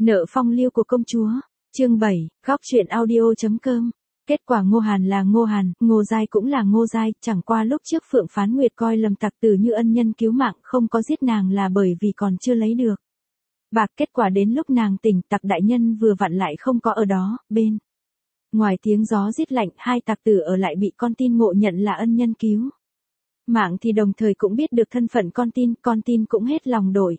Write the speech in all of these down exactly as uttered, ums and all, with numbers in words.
Nợ phong lưu của công chúa. Chương bảy, góc truyện audio chấm com. Kết quả Ngô Hàn là Ngô Hàn, Ngô Giai cũng là Ngô Giai, chẳng qua lúc trước Phượng Phán Nguyệt coi Lâm Tặc Tử như ân nhân cứu mạng, không có giết nàng là bởi vì còn chưa lấy được bạc. Kết quả đến lúc nàng tỉnh, Tặc đại nhân vừa vặn lại không có ở đó, bên ngoài tiếng gió rít lạnh, hai Tặc Tử ở lại bị con tin ngộ nhận là ân nhân cứu mạng thì đồng thời cũng biết được thân phận con tin, con tin cũng hết lòng đổi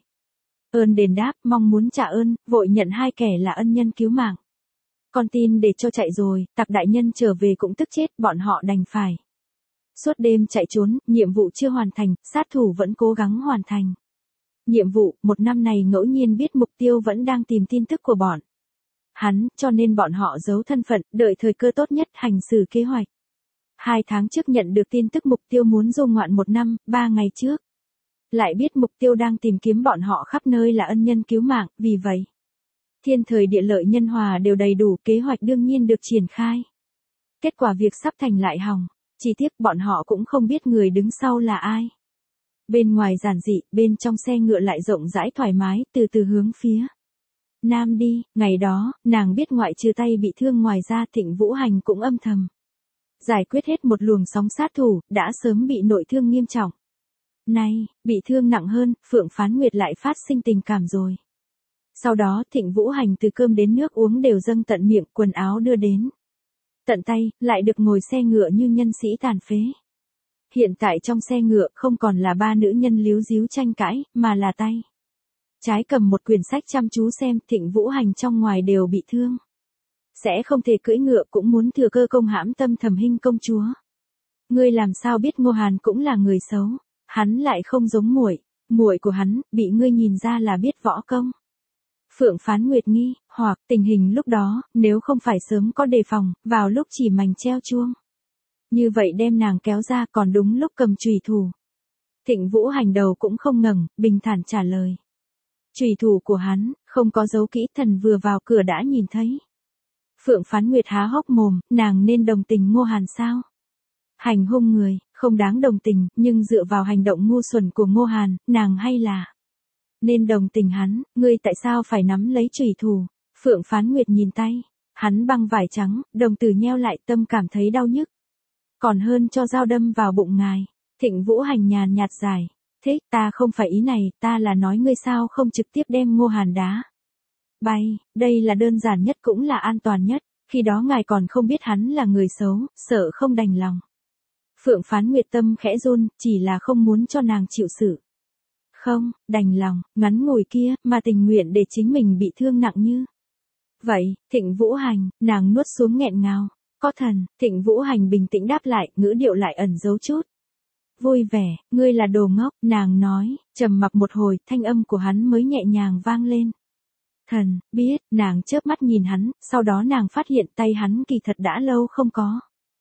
ơn đền đáp, mong muốn trả ơn, vội nhận hai kẻ là ân nhân cứu mạng. Con tin để cho chạy rồi, Tặc đại nhân trở về cũng tức chết, bọn họ đành phải suốt đêm chạy trốn, nhiệm vụ chưa hoàn thành, sát thủ vẫn cố gắng hoàn thành nhiệm vụ. Một năm này ngẫu nhiên biết mục tiêu vẫn đang tìm tin tức của bọn hắn, cho nên bọn họ giấu thân phận, đợi thời cơ tốt nhất hành xử kế hoạch. Hai tháng trước nhận được tin tức mục tiêu muốn du ngoạn một năm, ba ngày trước lại biết mục tiêu đang tìm kiếm bọn họ khắp nơi là ân nhân cứu mạng, vì vậy thiên thời địa lợi nhân hòa đều đầy đủ, kế hoạch đương nhiên được triển khai. Kết quả việc sắp thành lại hỏng, chỉ tiếc bọn họ cũng không biết người đứng sau là ai. Bên ngoài giản dị, bên trong xe ngựa lại rộng rãi thoải mái, từ từ hướng phía nam đi. Ngày đó, nàng biết ngoại trừ tay bị thương ngoài ra, Thịnh Vũ Hành cũng âm thầm giải quyết hết một luồng sóng sát thủ, đã sớm bị nội thương nghiêm trọng. Nay, bị thương nặng hơn, Phượng Phán Nguyệt lại phát sinh tình cảm rồi. Sau đó Thịnh Vũ Hành từ cơm đến nước uống đều dâng tận miệng, quần áo đưa đến tận tay, lại được ngồi xe ngựa như nhân sĩ tàn phế. Hiện tại trong xe ngựa không còn là ba nữ nhân líu díu tranh cãi, mà là tay trái cầm một quyển sách chăm chú xem. Thịnh Vũ Hành trong ngoài đều bị thương, sẽ không thể cưỡi ngựa, cũng muốn thừa cơ công hãm tâm Thẩm Hinh công chúa. Ngươi làm sao biết Ngô Hàn cũng là người xấu? Hắn lại không giống muội, muội của hắn, bị ngươi nhìn ra là biết võ công. Phượng Phán Nguyệt nghi hoặc tình hình lúc đó, nếu không phải sớm có đề phòng, vào lúc chỉ mảnh treo chuông như vậy đem nàng kéo ra, còn đúng lúc cầm chùy thủ. Thịnh Vũ Hành đầu cũng không ngẩng, bình thản trả lời. Chùy thủ của hắn không có giấu kỹ, thần vừa vào cửa đã nhìn thấy. Phượng Phán Nguyệt há hốc mồm, nàng nên đồng tình Ngô Hàn sao? Hành hung người, không đáng đồng tình, nhưng dựa vào hành động ngu xuẩn của Ngô Hàn, nàng hay là nên đồng tình hắn. Ngươi tại sao phải nắm lấy chùy thủ? Phượng Phán Nguyệt nhìn tay hắn băng vải trắng, đồng tử nheo lại, tâm cảm thấy đau nhức, còn hơn cho dao đâm vào bụng ngài. Thịnh Vũ Hành nhàn nhạt giải thích, ta không phải ý này, ta là nói ngươi sao không trực tiếp đem Ngô Hàn đá bay, đây là đơn giản nhất cũng là an toàn nhất, khi đó ngài còn không biết hắn là người xấu, sợ không đành lòng. Phượng Phán Nguyệt tâm khẽ run, chỉ là không muốn cho nàng chịu sự không đành lòng ngắn ngủi kia, mà tình nguyện để chính mình bị thương nặng như vậy. Thịnh Vũ Hành, nàng nuốt xuống nghẹn ngào. Có thần. Thịnh Vũ Hành bình tĩnh đáp lại, ngữ điệu lại ẩn giấu chút vui vẻ. Ngươi là đồ ngốc, nàng nói. Trầm mặc một hồi, thanh âm của hắn mới nhẹ nhàng vang lên. Thần, biết. Nàng chớp mắt nhìn hắn, sau đó nàng phát hiện tay hắn kỳ thật đã lâu không có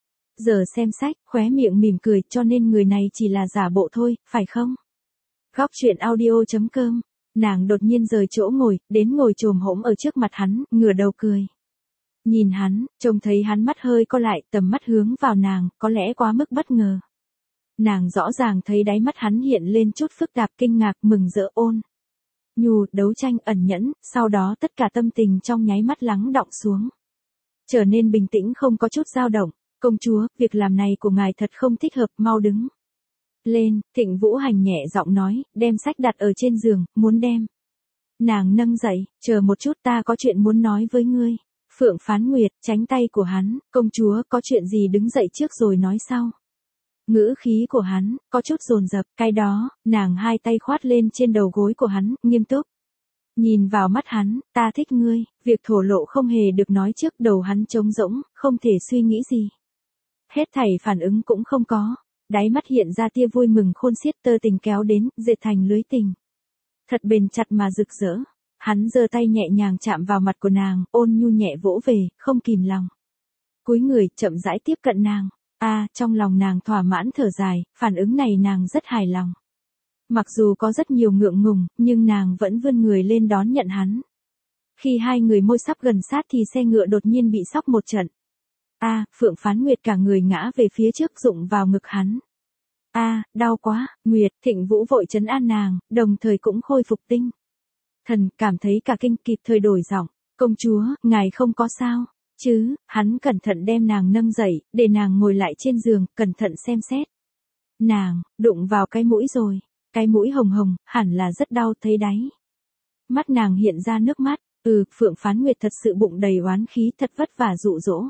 giờ xem sách, khóe miệng mỉm cười, cho nên người này chỉ là giả bộ thôi, phải không? Góc truyện audio chấm com. Nàng đột nhiên rời chỗ ngồi, đến ngồi chồm hổm ở trước mặt hắn, ngửa đầu cười. Nhìn hắn, trông thấy hắn mắt hơi co lại, tầm mắt hướng vào nàng, có lẽ quá mức bất ngờ. Nàng rõ ràng thấy đáy mắt hắn hiện lên chút phức tạp, kinh ngạc, mừng rỡ, ôn nhu, đấu tranh, ẩn nhẫn, sau đó tất cả tâm tình trong nháy mắt lắng đọng xuống, trở nên bình tĩnh, không có chút dao động. Công chúa, việc làm này của ngài thật không thích hợp, mau đứng lên. Thịnh Vũ Hành nhẹ giọng nói, đem sách đặt ở trên giường, muốn đem nàng nâng dậy. Chờ một chút, ta có chuyện muốn nói với ngươi. Phượng Phán Nguyệt tránh tay của hắn, công chúa, có chuyện gì đứng dậy trước rồi nói sau. Ngữ khí của hắn có chút dồn dập, cái đó. Nàng hai tay khoát lên trên đầu gối của hắn, nghiêm túc nhìn vào mắt hắn. Ta thích ngươi. Việc thổ lộ không hề được nói trước, đầu hắn trống rỗng, không thể suy nghĩ gì, hết thảy phản ứng cũng không có. Đáy mắt hiện ra tia vui mừng khôn xiết, tơ tình kéo đến, dệt thành lưới tình thật bền chặt mà rực rỡ. Hắn giơ tay nhẹ nhàng chạm vào mặt của nàng, ôn nhu nhẹ vỗ về, không kìm lòng cúi người, chậm rãi tiếp cận nàng. A, à, trong lòng nàng thỏa mãn thở dài, phản ứng này nàng rất hài lòng. Mặc dù có rất nhiều ngượng ngùng, nhưng nàng vẫn vươn người lên đón nhận hắn. Khi hai người môi sắp gần sát thì xe ngựa đột nhiên bị sóc một trận. A, à, Phượng Phán Nguyệt cả người ngã về phía trước, rụng vào ngực hắn. A, à, đau quá. Nguyệt. Thịnh Vũ vội trấn an nàng, đồng thời cũng khôi phục tinh Thần cảm thấy cả kinh, kịp thời đổi giọng, công chúa, ngài không có sao, chứ? Hắn cẩn thận đem nàng nâng dậy, để nàng ngồi lại trên giường, cẩn thận xem xét. Nàng, đụng vào cái mũi rồi, cái mũi hồng hồng, hẳn là rất đau, thấy đáy. Mắt nàng hiện ra nước mắt, ừ, Phượng Phán Nguyệt thật sự bụng đầy oán khí, thật vất vả dụ dỗ.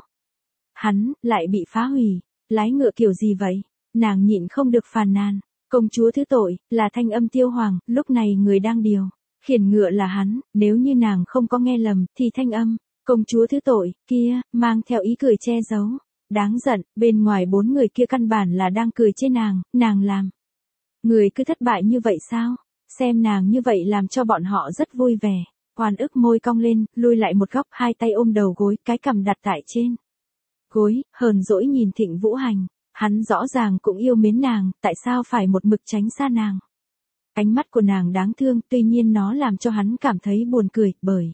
Hắn, lại bị phá hủy, lái ngựa kiểu gì vậy? Nàng nhịn không được phàn nàn, công chúa thứ tội, là thanh âm Tiêu Hoàng, lúc này người đang điều khiển ngựa là hắn, nếu như nàng không có nghe lầm, thì thanh âm, công chúa thứ tội, kia, mang theo ý cười che giấu. Đáng giận, bên ngoài bốn người kia căn bản là đang cười trên nàng, nàng làm. Người cứ thất bại như vậy sao? Xem nàng như vậy làm cho bọn họ rất vui vẻ. Oan ức môi cong lên, lui lại một góc, hai tay ôm đầu gối, cái cằm đặt tại trên gối, hờn dỗi nhìn Thịnh Vũ Hành. Hắn rõ ràng cũng yêu mến nàng, tại sao phải một mực tránh xa nàng? Ánh mắt của nàng đáng thương, tuy nhiên nó làm cho hắn cảm thấy buồn cười, bởi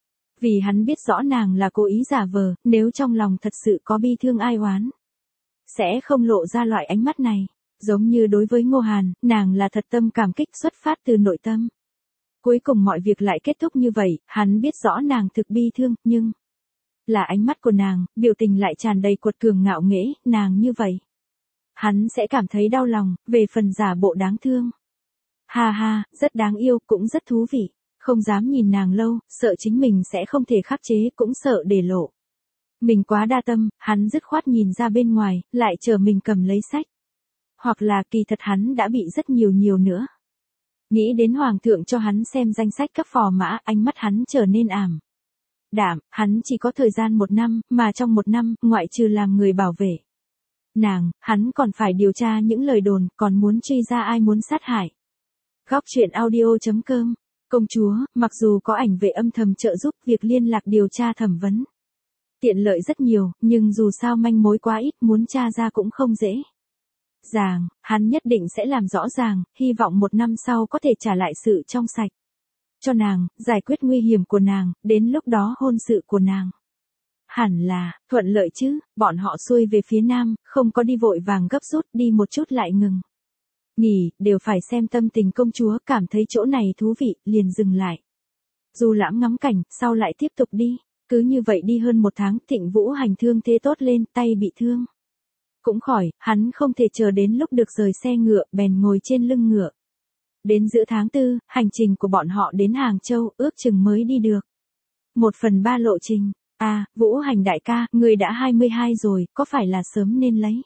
vì hắn biết rõ nàng là cố ý giả vờ, nếu trong lòng thật sự có bi thương ai oán, sẽ không lộ ra loại ánh mắt này. Giống như đối với Ngô Hàn, nàng là thật tâm cảm kích xuất phát từ nội tâm. Cuối cùng mọi việc lại kết thúc như vậy, hắn biết rõ nàng thực bi thương, nhưng là ánh mắt của nàng, biểu tình lại tràn đầy cuột cường ngạo nghễ, nàng như vậy. Hắn sẽ cảm thấy đau lòng, về phần giả bộ đáng thương. Ha ha, rất đáng yêu, cũng rất thú vị. Không dám nhìn nàng lâu, sợ chính mình sẽ không thể khắc chế, cũng sợ để lộ. Mình quá đa tâm, hắn dứt khoát nhìn ra bên ngoài, lại chờ mình cầm lấy sách. Hoặc là kỳ thật hắn đã bị rất nhiều nhiều nữa. Nghĩ đến hoàng thượng cho hắn xem danh sách các phò mã, ánh mắt hắn trở nên ảm đạm, hắn chỉ có thời gian một năm, mà trong một năm, ngoại trừ làm người bảo vệ nàng, hắn còn phải điều tra những lời đồn, còn muốn truy ra ai muốn sát hại. Góc truyện audio chấm com. Công chúa, mặc dù có ảnh vệ âm thầm trợ giúp việc liên lạc điều tra thẩm vấn tiện lợi rất nhiều, nhưng dù sao manh mối quá ít, muốn tra ra cũng không dễ dàng. Hắn nhất định sẽ làm rõ ràng, hy vọng một năm sau có thể trả lại sự trong sạch cho nàng, giải quyết nguy hiểm của nàng, đến lúc đó hôn sự của nàng hẳn là thuận lợi chứ. Bọn họ xuôi về phía nam, không có đi vội vàng gấp rút, đi một chút lại ngừng nghỉ, đều phải xem tâm tình công chúa, cảm thấy chỗ này thú vị, liền dừng lại. Dù lãm ngắm cảnh, sau lại tiếp tục đi. Cứ như vậy đi hơn một tháng, Thịnh Vũ Hành thương thế tốt lên, tay bị thương cũng khỏi, hắn không thể chờ đến lúc được rời xe ngựa, bèn ngồi trên lưng ngựa. Đến giữa tháng tư, hành trình của bọn họ đến Hàng Châu, ước chừng mới đi được một phần ba lộ trình. À, Vũ Hành đại ca, người đã hai mươi hai rồi, có phải là sớm nên lấy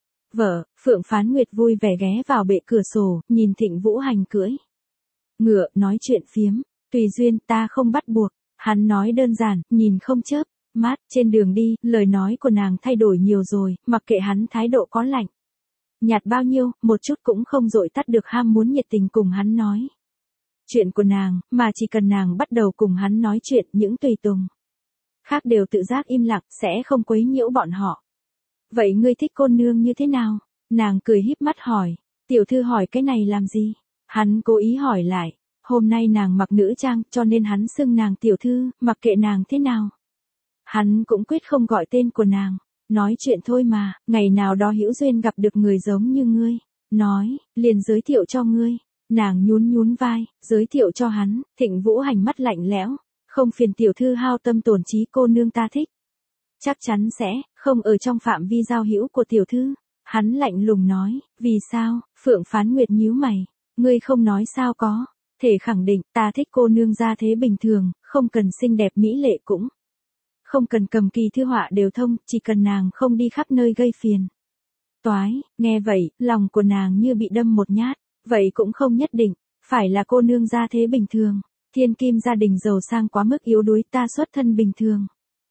vợ? Phượng Phán Nguyệt vui vẻ ghé vào bệ cửa sổ, nhìn Thịnh Vũ Hành cưỡi ngựa, nói chuyện phiếm. Tùy duyên, ta không bắt buộc. Hắn nói đơn giản, nhìn không chớp mắt. Trên đường đi, lời nói của nàng thay đổi nhiều rồi, mặc kệ hắn thái độ có lạnh nhạt bao nhiêu, một chút cũng không dội tắt được ham muốn nhiệt tình cùng hắn nói chuyện của nàng, mà chỉ cần nàng bắt đầu cùng hắn nói chuyện, những tùy tùng khác đều tự giác im lặng, sẽ không quấy nhiễu bọn họ. Vậy ngươi thích cô nương như thế nào? Nàng cười híp mắt hỏi. Tiểu thư hỏi cái này làm gì? Hắn cố ý hỏi lại. Hôm nay nàng mặc nữ trang, cho nên hắn xưng nàng tiểu thư, mặc kệ nàng thế nào. Hắn cũng quyết không gọi tên của nàng. Nói chuyện thôi mà, ngày nào đó hữu duyên gặp được người giống như ngươi. Nói, liền giới thiệu cho ngươi. Nàng nhún nhún vai, giới thiệu cho hắn. Thịnh Vũ Hành mắt lạnh lẽo. Không phiền tiểu thư hao tâm tổn trí, cô nương ta thích chắc chắn sẽ không ở trong phạm vi giao hữu của tiểu thư. Hắn lạnh lùng nói. Vì sao? Phượng Phán Nguyệt nhíu mày. Ngươi không nói sao có thể khẳng định, ta thích cô nương gia thế bình thường, không cần xinh đẹp mỹ lệ, cũng không cần cầm kỳ thư họa đều thông, chỉ cần nàng không đi khắp nơi gây phiền toái. Nghe vậy, lòng của nàng như bị đâm một nhát. Vậy cũng không nhất định phải là cô nương gia thế bình thường. Thiên kim gia đình giàu sang quá mức yếu đuối, ta xuất thân bình thường,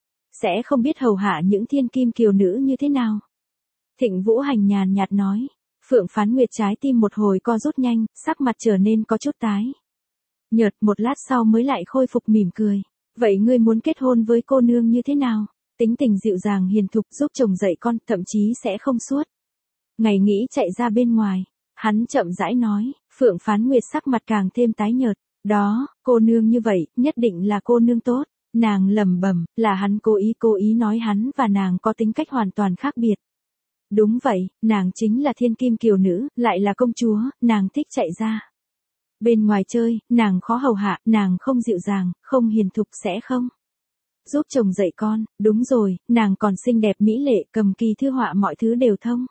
sẽ không biết hầu hạ những thiên kim kiều nữ như thế nào. Thịnh Vũ Hành nhàn nhạt nói. Phượng Phán Nguyệt trái tim một hồi co rút nhanh, sắc mặt trở nên có chút tái nhợt, một lát sau mới lại khôi phục mỉm cười. Vậy ngươi muốn kết hôn với cô nương như thế nào? Tính tình dịu dàng hiền thục, giúp chồng dạy con, thậm chí sẽ không suốt ngày nghĩ chạy ra bên ngoài. Hắn chậm rãi nói. Phượng Phán Nguyệt sắc mặt càng thêm tái nhợt. Đó, cô nương như vậy, nhất định là cô nương tốt. Nàng lẩm bẩm, là hắn cố ý cố ý nói hắn và nàng có tính cách hoàn toàn khác biệt. Đúng vậy, nàng chính là thiên kim kiều nữ, lại là công chúa, nàng thích chạy ra Bên ngoài chơi, nàng khó hầu hạ, nàng không dịu dàng, không hiền thục sẽ không giúp chồng dạy con, đúng rồi, nàng còn xinh đẹp mỹ lệ, cầm kỳ thư họa mọi thứ đều thông.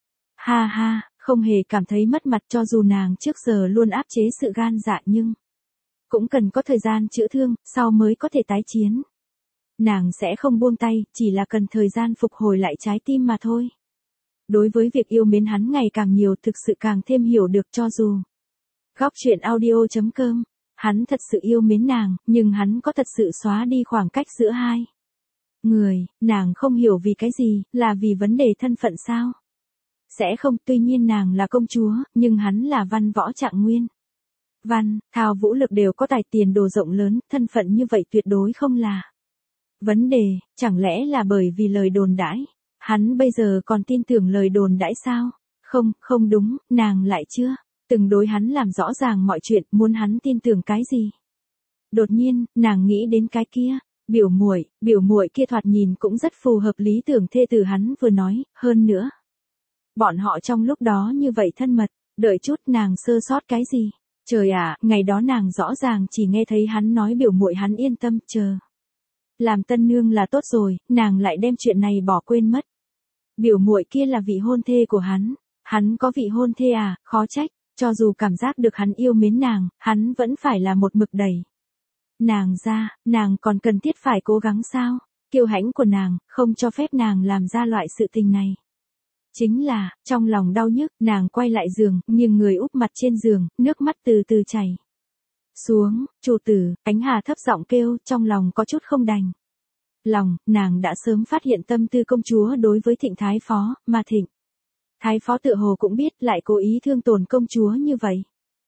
Ha ha, không hề cảm thấy mất mặt cho dù nàng trước giờ luôn áp chế sự gan dạ nhưng cũng cần có thời gian chữa thương, sau mới có thể tái chiến. Nàng sẽ không buông tay, chỉ là cần thời gian phục hồi lại trái tim mà thôi. Đối với việc yêu mến hắn ngày càng nhiều thực sự càng thêm hiểu được cho dù. Góc truyện audio.com, hắn thật sự yêu mến nàng, nhưng hắn có thật sự xóa đi khoảng cách giữa hai người, nàng không hiểu vì cái gì, là vì vấn đề thân phận sao? Sẽ không, tuy nhiên nàng là công chúa, nhưng hắn là văn võ trạng nguyên. Văn, thao vũ lực đều có tài tiền đồ rộng lớn, thân phận như vậy tuyệt đối không là vấn đề, chẳng lẽ là bởi vì lời đồn đãi? Hắn bây giờ còn tin tưởng lời đồn đãi sao? Không, không đúng, nàng lại chưa từng đối hắn làm rõ ràng mọi chuyện, muốn hắn tin tưởng cái gì? Đột nhiên, nàng nghĩ đến cái kia, biểu muội, biểu muội kia thoạt nhìn cũng rất phù hợp lý tưởng thê tử hắn vừa nói, hơn nữa. Bọn họ trong lúc đó như vậy thân mật, đợi chút nàng sơ sót cái gì? Trời ạ, ngày đó nàng rõ ràng chỉ nghe thấy hắn nói biểu muội hắn yên tâm, chờ. Làm tân nương là tốt rồi, nàng lại đem chuyện này bỏ quên mất. Biểu muội kia là vị hôn thê của hắn, hắn có vị hôn thê à, khó trách, cho dù cảm giác được hắn yêu mến nàng, hắn vẫn phải là một mực đẩy. Nàng ra, nàng còn cần thiết phải cố gắng sao? Kiêu hãnh của nàng, không cho phép nàng làm ra loại sự tình này. Chính là, trong lòng đau nhức, nàng quay lại giường, nhưng người úp mặt trên giường, nước mắt từ từ chảy xuống, chủ tử, Ánh Hà thấp giọng kêu, trong lòng có chút không đành lòng, nàng đã sớm phát hiện tâm tư công chúa đối với Thịnh Thái Phó, mà Thịnh Thái Phó tự hồ cũng biết, lại cố ý thương tổn công chúa như vậy.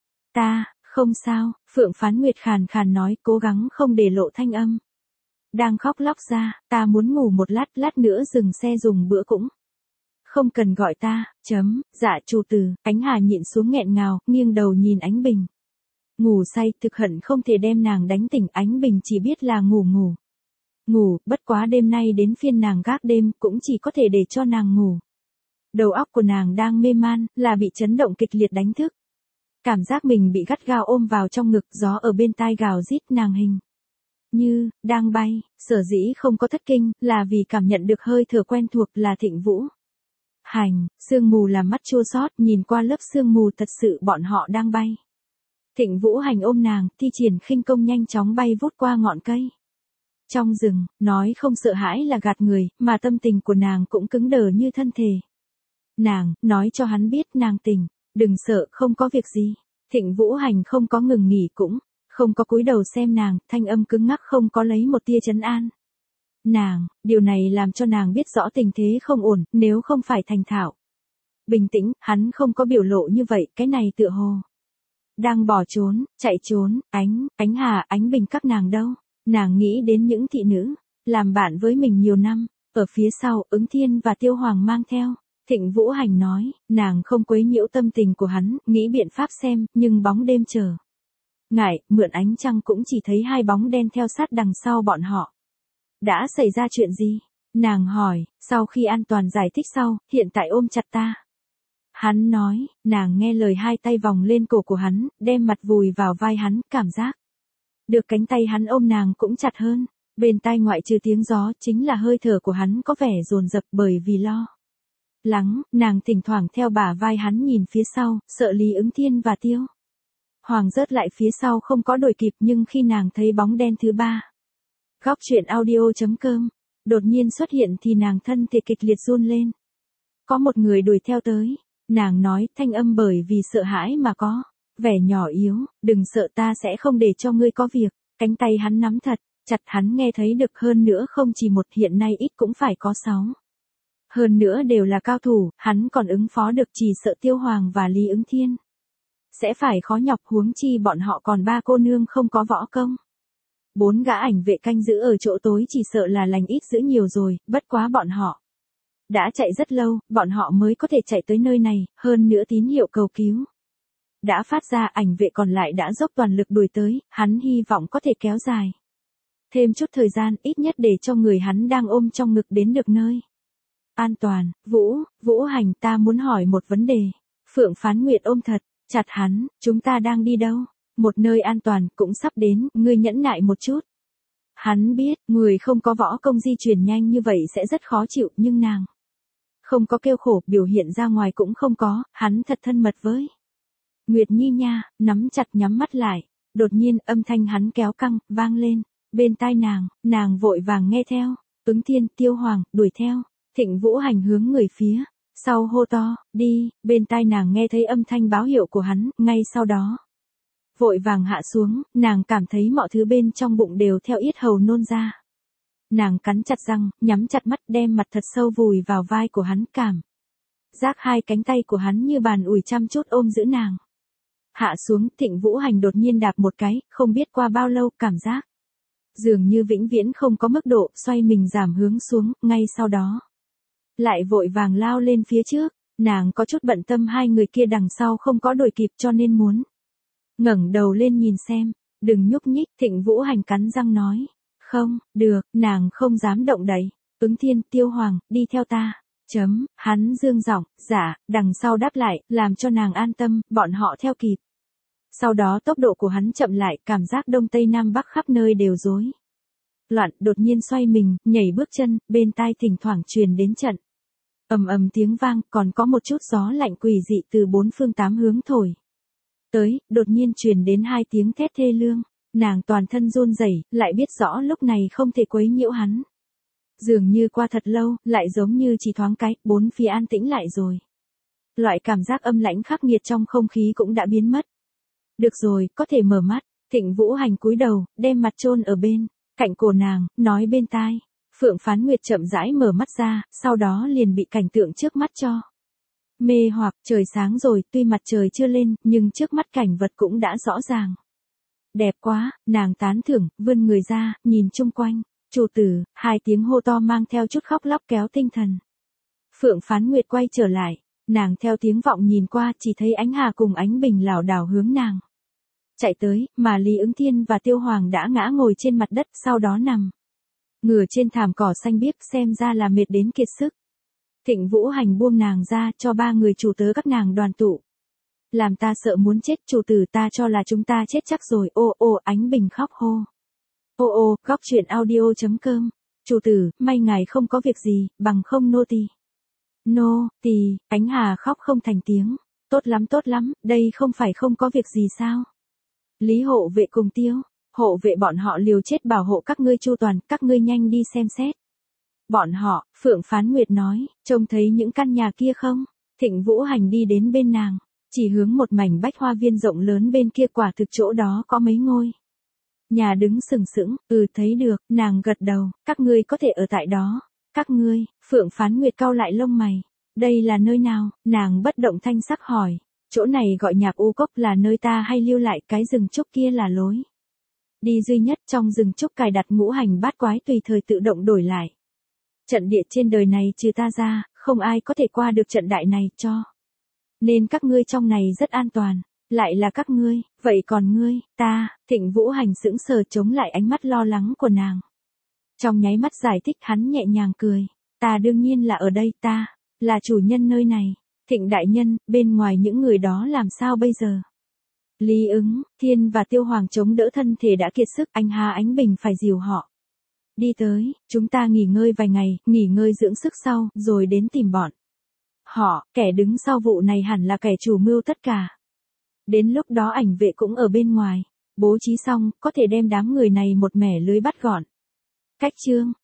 Ta, không sao, Phượng Phán Nguyệt khàn khàn nói, cố gắng không để lộ thanh âm. Đang khóc lóc ra, ta muốn ngủ một lát, lát nữa dừng xe dùng bữa cũng không cần gọi ta, chấm, dạ chủ tử, Ánh Hà nhịn xuống nghẹn ngào, nghiêng đầu nhìn Ánh Bình. Ngủ say, thực hận không thể đem nàng đánh tỉnh, Ánh Bình chỉ biết là ngủ ngủ. Ngủ, bất quá đêm nay đến phiên nàng gác đêm, cũng chỉ có thể để cho nàng ngủ. Đầu óc của nàng đang mê man, là bị chấn động kịch liệt đánh thức. Cảm giác mình bị gắt gao ôm vào trong ngực, gió ở bên tai gào rít, nàng hình như đang bay, sở dĩ không có thất kinh, là vì cảm nhận được hơi thở quen thuộc là Thịnh Vũ. Hành, sương mù làm mắt chua xót, nhìn qua lớp sương mù thật sự bọn họ đang bay. Thịnh Vũ Hành ôm nàng, thi triển khinh công nhanh chóng bay vút qua ngọn cây. Trong rừng, nói không sợ hãi là gạt người, mà tâm tình của nàng cũng cứng đờ như thân thể. Nàng, nói cho hắn biết nàng tỉnh, đừng sợ, không có việc gì. Thịnh Vũ Hành không có ngừng nghỉ cũng, không có cúi đầu xem nàng, thanh âm cứng ngắc không có lấy một tia trấn an. Nàng, điều này làm cho nàng biết rõ tình thế không ổn, nếu không phải thành thạo. Bình tĩnh, hắn không có biểu lộ như vậy, cái này tựa hồ. Đang bỏ trốn, chạy trốn, Ánh, Ánh Hà, Ánh Bình các nàng đâu. Nàng nghĩ đến những thị nữ, làm bạn với mình nhiều năm, ở phía sau, Ứng Thiên và Tiêu Hoàng mang theo. Thịnh Vũ Hành nói, nàng không quấy nhiễu tâm tình của hắn, nghĩ biện pháp xem, nhưng bóng đêm chờ. Ngại, mượn ánh trăng cũng chỉ thấy hai bóng đen theo sát đằng sau bọn họ. Đã xảy ra chuyện gì? Nàng hỏi, sau khi an toàn giải thích sau, hiện tại ôm chặt ta. Hắn nói, nàng nghe lời hai tay vòng lên cổ của hắn, đem mặt vùi vào vai hắn, cảm giác. Được cánh tay hắn ôm nàng cũng chặt hơn, bên tai ngoại trừ tiếng gió, chính là hơi thở của hắn có vẻ dồn dập bởi vì lo lắng, nàng thỉnh thoảng theo bả vai hắn nhìn phía sau, sợ Lý Ứng Thiên và Tiêu Hoàng rớt lại phía sau không có đuổi kịp, nhưng khi nàng thấy bóng đen thứ ba. Góc truyện audio.com, đột nhiên xuất hiện thì nàng thân thể kịch liệt run lên. Có một người đuổi theo tới, nàng nói, thanh âm bởi vì sợ hãi mà có vẻ nhỏ yếu, đừng sợ, ta sẽ không để cho ngươi có việc. Cánh tay hắn nắm thật chặt, hắn nghe thấy được, hơn nữa không chỉ một, hiện nay ít cũng phải có sáu. Hơn nữa đều là cao thủ, hắn còn ứng phó được, chỉ sợ Tiêu Hoàng và Lý Ứng Thiên sẽ phải khó nhọc, huống chi bọn họ còn ba cô nương không có võ công. Bốn gã ảnh vệ canh giữ ở chỗ tối chỉ sợ là lành ít dữ nhiều rồi, bất quá bọn họ đã chạy rất lâu, bọn họ mới có thể chạy tới nơi này, hơn nữa tín hiệu cầu cứu đã phát ra, ảnh vệ còn lại đã dốc toàn lực đuổi tới, hắn hy vọng có thể kéo dài thêm chút thời gian, ít nhất để cho người hắn đang ôm trong ngực đến được nơi an toàn. Vũ, Vũ Hành, ta muốn hỏi một vấn đề. Phượng Phán Nguyệt ôm thật chặt hắn, chúng ta đang đi đâu? một nơi an toàn, cũng sắp đến, ngươi nhẫn nại một chút. Hắn biết, người không có võ công di chuyển nhanh như vậy sẽ rất khó chịu, nhưng nàng không có kêu khổ, biểu hiện ra ngoài cũng không có, hắn thật thân mật với Nguyệt Nhi nha, nắm chặt nhắm mắt lại, đột nhiên âm thanh hắn kéo căng, vang lên, bên tai nàng, nàng vội vàng nghe theo, Ứng Thiên, Tiêu Hoàng, đuổi theo, Thịnh Vũ Hành hướng người phía sau hô to, đi, bên tai nàng nghe thấy âm thanh báo hiệu của hắn, ngay sau đó vội vàng hạ xuống, nàng cảm thấy mọi thứ bên trong bụng đều theo yết hầu nôn ra. Nàng cắn chặt răng, nhắm chặt mắt đem mặt thật sâu vùi vào vai của hắn, cảm giác hai cánh tay của hắn như bàn ủi chăm chút ôm giữ nàng. Hạ xuống, Thịnh Vũ Hành đột nhiên đạp một cái, không biết qua bao lâu, cảm giác dường như vĩnh viễn không có mức độ, xoay mình giảm hướng xuống, ngay sau đó lại vội vàng lao lên phía trước. Nàng có chút bận tâm hai người kia đằng sau không có đuổi kịp cho nên muốn ngẩng đầu lên nhìn xem, đừng nhúc nhích, Thịnh Vũ Hành cắn răng nói. Không, được, nàng không dám động đậy. Ứng Thiên, Tiêu Hoàng, đi theo ta. Chấm, hắn dương giọng, dạ, đằng sau đáp lại, làm cho nàng an tâm, bọn họ theo kịp. Sau đó tốc độ của hắn chậm lại, cảm giác đông tây nam bắc khắp nơi đều rối loạn, đột nhiên xoay mình, nhảy bước chân, bên tai thỉnh thoảng truyền đến trận ầm ầm tiếng vang, còn có một chút gió lạnh quỷ dị từ bốn phương tám hướng thổi tới, đột nhiên truyền đến hai tiếng thét thê lương. Nàng toàn thân run rẩy, lại biết rõ lúc này không thể quấy nhiễu hắn. Dường như qua thật lâu, lại giống như chỉ thoáng cái, bốn phía an tĩnh lại rồi. Loại cảm giác âm lãnh khắc nghiệt trong không khí cũng đã biến mất. Được rồi, có thể mở mắt. Thịnh Vũ Hành cúi đầu, đem mặt chôn ở bên cạnh cổ nàng, nói bên tai. Phượng Phán Nguyệt chậm rãi mở mắt ra, sau đó liền bị cảnh tượng trước mắt cho mê hoặc. Trời sáng rồi, tuy mặt trời chưa lên, nhưng trước mắt cảnh vật cũng đã rõ ràng. Đẹp quá, nàng tán thưởng, vươn người ra, nhìn chung quanh. Chủ tử, hai tiếng hô to mang theo chút khóc lóc kéo tinh thần. Phượng Phán Nguyệt quay trở lại, nàng theo tiếng vọng nhìn qua, chỉ thấy Ánh Hà cùng Ánh Bình lảo đảo hướng nàng chạy tới, mà Lý Ứng Thiên và Tiêu Hoàng đã ngã ngồi trên mặt đất, sau đó nằm ngửa trên thảm cỏ xanh biếc, xem ra là mệt đến kiệt sức. Thịnh Vũ Hành buông nàng ra, cho ba người chủ tớ các nàng đoàn tụ. Làm ta sợ muốn chết, chủ tử, ta cho là chúng ta chết chắc rồi. Ô ô, Ánh Bình khóc hô. Ô ô, góc truyện audio chấm com. Chủ tử, may ngài không có việc gì, bằng không nô tỳ. Nô tỳ, Ánh Hà khóc không thành tiếng. Tốt lắm tốt lắm, đây không phải không có việc gì sao? Lý hộ vệ cùng Tiêu hộ vệ bọn họ liều chết bảo hộ các ngươi chu toàn, các ngươi nhanh đi xem xét. Bọn họ, Phượng Phán Nguyệt nói, trông thấy những căn nhà kia không? Thịnh Vũ Hành đi đến bên nàng, chỉ hướng một mảnh bách hoa viên rộng lớn bên kia, quả thực chỗ đó có mấy ngôi nhà đứng sừng sững. Ừ, thấy được, nàng gật đầu, các ngươi có thể ở tại đó. Các ngươi, Phượng Phán Nguyệt cau lại lông mày. Đây là nơi nào? Nàng bất động thanh sắc hỏi. Chỗ này gọi Nhạc U Cốc, là nơi ta hay lưu lại, cái rừng trúc kia là lối đi duy nhất. Trong rừng trúc cài đặt ngũ hành bát quái tùy thời tự động đổi lại. Trận địa trên đời này trừ ta ra, không ai có thể qua được trận đại này, cho nên các ngươi trong này rất an toàn. Lại là các ngươi, vậy còn ngươi, ta? Thịnh Vũ Hành sững sờ chống lại ánh mắt lo lắng của nàng. Trong nháy mắt giải thích, hắn nhẹ nhàng cười. Ta đương nhiên là ở đây, ta là chủ nhân nơi này. Thịnh đại nhân, bên ngoài những người đó làm sao bây giờ? Lý Ứng Thiên và Tiêu Hoàng chống đỡ thân thể đã kiệt sức, Anh Hà Ánh Bình phải dìu họ đi tới. Chúng ta nghỉ ngơi vài ngày, nghỉ ngơi dưỡng sức sau, rồi đến tìm bọn họ. Kẻ đứng sau vụ này hẳn là kẻ chủ mưu tất cả. Đến lúc đó ảnh vệ cũng ở bên ngoài bố trí xong, có thể đem đám người này một mẻ lưới bắt gọn. Cách chương